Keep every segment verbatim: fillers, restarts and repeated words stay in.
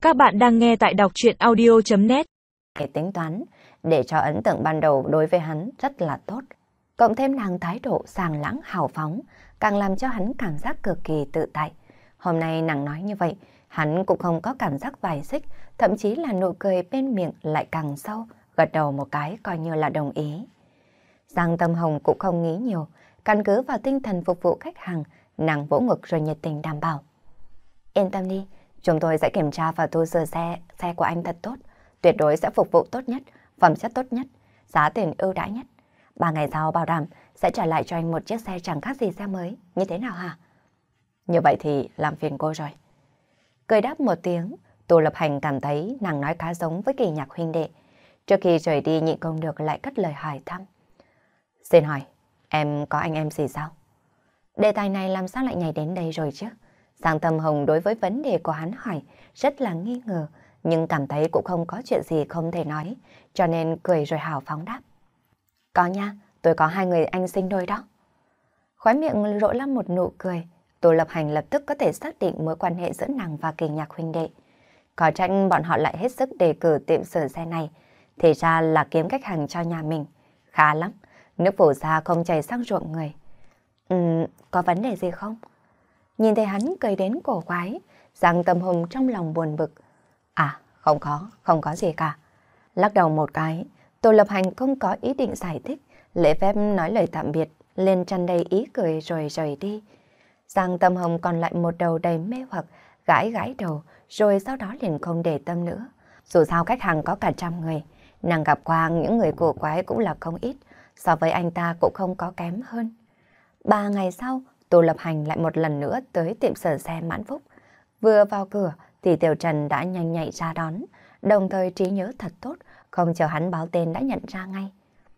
Các bạn đang nghe tại đọc truyện audio chấm net. Để tính toán, để cho ấn tượng ban đầu đối với hắn rất là tốt. Cộng thêm nàng thái độ sàng lãng hào phóng, càng làm cho hắn cảm giác cực kỳ tự tại. Hôm nay nàng nói như vậy, hắn cũng không có cảm giác bài xích, thậm chí là nụ cười bên miệng lại càng sâu, gật đầu một cái coi như là đồng ý. Giang Tâm Hồng cũng không nghĩ nhiều, căn cứ vào tinh thần phục vụ khách hàng, nàng vỗ ngực rồi nhiệt tình đảm bảo. Yên tâm đi, chúng tôi sẽ kiểm tra và thu sửa xe, xe của anh thật tốt, tuyệt đối sẽ phục vụ tốt nhất, phẩm chất tốt nhất, giá tiền ưu đãi nhất. Ba ngày sau bảo đảm sẽ trả lại cho anh một chiếc xe chẳng khác gì xe mới, như thế nào hả? Như vậy thì làm phiền cô rồi. Cười đáp một tiếng, Tô Lập Hành cảm thấy nàng nói khá giống với Kỳ Nhạc huynh đệ. Trước khi rời đi nhịn không được lại cất lời hỏi thăm. Xin hỏi, em có anh em gì sao? Đề tài này làm sao lại nhảy đến đây rồi chứ? Giang Tâm Hồng đối với vấn đề của hắn hỏi rất là nghi ngờ, nhưng cảm thấy cũng không có chuyện gì không thể nói, cho nên cười rồi hào phóng đáp. Có nha, tôi có hai người anh sinh đôi đó. Khóe miệng rộ ra một nụ cười, Tô Lập Hành lập tức có thể xác định mối quan hệ giữa nàng và Kỳ Nhạc huynh đệ. Có trách bọn họ lại hết sức đề cử tiệm sửa xe này, thì ra là kiếm khách hàng cho nhà mình. Khá lắm, nước phổ ra không chảy sang ruộng người. Ừm, có vấn đề gì không? Nhìn thấy hắn cười đến cổ quái, Giang Tâm Hồng trong lòng buồn bực. À, không có, không có gì cả. Lắc đầu một cái, Tô Lập Hành không có ý định giải thích, lễ phép nói lời tạm biệt, lên tràn đầy ý cười rồi rời đi. Giang Tâm Hồng còn lại một đầu đầy mê hoặc, gãi gãi đầu, rồi sau đó liền không để tâm nữa. Dù sao khách hàng có cả trăm người, nàng gặp qua những người cổ quái cũng là không ít, so với anh ta cũng không có kém hơn. Ba ngày sau, Tô Lập Hành lại một lần nữa tới tiệm sửa xe Mãn Phúc. Vừa vào cửa thì Tiểu Trần đã nhanh nhạy ra đón, đồng thời trí nhớ thật tốt, không chờ hắn báo tên đã nhận ra ngay.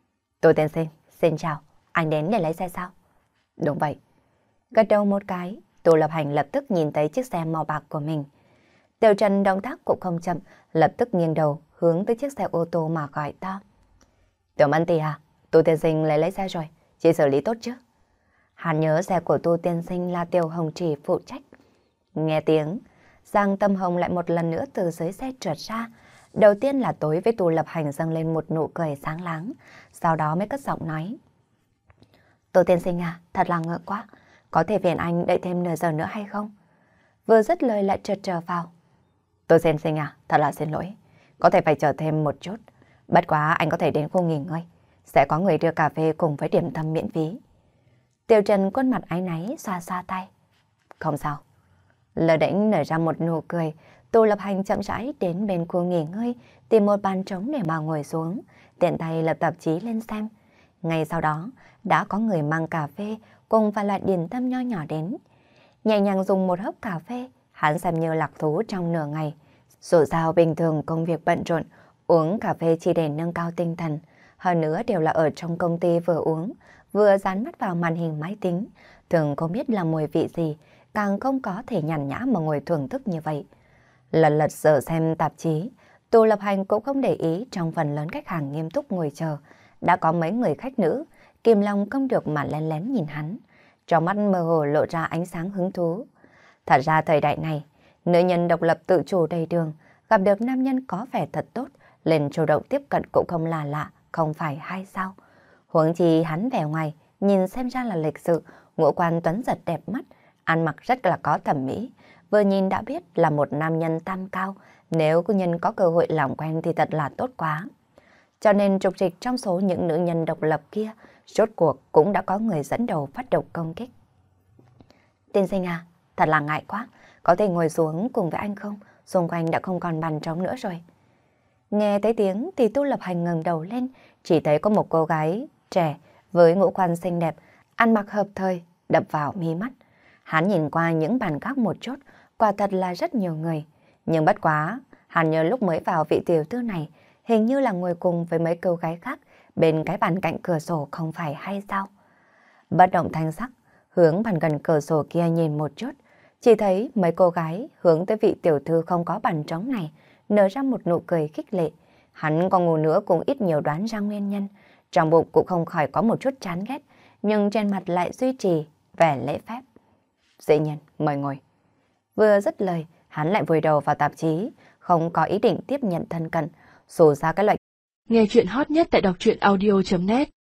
Tô tiên sinh, xin chào, anh đến để lấy xe sao? Đúng vậy. Gật đầu một cái, Tô Lập Hành lập tức nhìn thấy chiếc xe màu bạc của mình. Tiểu Trần động tác cũng không chậm, lập tức nghiêng đầu hướng tới chiếc xe ô tô mà gọi to. Tiểu Mân Tì à, Tô tiên sinh lấy lấy xe rồi, chị xử lý tốt chứ? Hắn nhớ xe của Tô tiên sinh là Tiểu Hồng Trì phụ trách. Nghe tiếng, Giang Tâm Hồng lại một lần nữa từ dưới xe trượt ra. Đầu tiên là tối với Tô Lập Hành dâng lên một nụ cười sáng láng, sau đó mới cất giọng nói. Tô tiên sinh à, thật là ngỡ quá, có thể phiền anh đợi thêm nửa giờ nữa hay không? Vừa dứt lời lại trượt trở vào. Tô tiên sinh à, thật là xin lỗi, có thể phải chờ thêm một chút. Bất quá anh có thể đến khu nghỉ ngơi, sẽ có người đưa cà phê cùng với điểm tâm miễn phí. Tiểu Trần khuôn mặt áy náy xoa xoa tay. Không sao. Lờ đễnh nở ra một nụ cười, Tô Lập Hành chậm rãi đến bên khu nghỉ ngơi, tìm một bàn trống để mà ngồi xuống, tiện tay lật tạp chí lên xem. Ngay sau đó, đã có người mang cà phê cùng vài loại điểm tâm nho nhỏ đến. Nhẹ nhàng dùng một hớp cà phê, hắn xem như lạc thú trong nửa ngày. Dù sao bình thường công việc bận rộn, uống cà phê chỉ để nâng cao tinh thần, hơn nữa đều là ở trong công ty vừa uống, vừa dán mắt vào màn hình máy tính, thường không biết là mùi vị gì, càng không có thể nhàn nhã mà ngồi thưởng thức như vậy. Lần lật dở xem tạp chí, Tô Lập Hành cũng không để ý trong phần lớn khách hàng nghiêm túc ngồi chờ. Đã có mấy người khách nữ, kìm lòng không được mà lén lén nhìn hắn, trong mắt mơ hồ lộ ra ánh sáng hứng thú. Thật ra thời đại này, nữ nhân độc lập tự chủ đầy đường, gặp được nam nhân có vẻ thật tốt, lên chủ động tiếp cận cũng không là lạ, không phải hay sao? Huống chi hắn vẻ ngoài, nhìn xem ra là lịch sự, ngũ quan tuấn giật đẹp mắt, ăn mặc rất là có thẩm mỹ, vừa nhìn đã biết là một nam nhân tam cao, nếu cô nhân có cơ hội làm quen thì thật là tốt quá. Cho nên trục trịch trong số những nữ nhân độc lập kia, rốt cuộc cũng đã có người dẫn đầu phát động công kích. Tiên sinh à, thật là ngại quá, có thể ngồi xuống cùng với anh không? Xung quanh đã không còn bàn trống nữa rồi. Nghe thấy tiếng thì Tô Lập Hành ngẩng đầu lên, chỉ thấy có một cô gái trẻ với ngũ quan xinh đẹp, ăn mặc hợp thời, đập vào mi mắt. Hắn nhìn qua những bàn khác một chút, quả thật là rất nhiều người. Nhưng bất quá, hắn nhớ lúc mới vào vị tiểu thư này, hình như là ngồi cùng với mấy cô gái khác, bên cái bàn cạnh cửa sổ không phải hay sao? Bất động thanh sắc, hướng bàn gần cửa sổ kia nhìn một chút, chỉ thấy mấy cô gái hướng tới vị tiểu thư không có bàn trống này, nở ra một nụ cười khích lệ. Hắn còn ngủ nữa cũng ít nhiều đoán ra nguyên nhân, trong bụng cũng không khỏi có một chút chán ghét, nhưng trên mặt lại duy trì vẻ lễ phép. Dĩ nhiên, mời ngồi. Vừa dứt lời, hắn lại vùi đầu vào tạp chí, không có ý định tiếp nhận thân cận. Dù sao cái loại Nghe chuyện hot nhất tại đọc truyện audio chấm net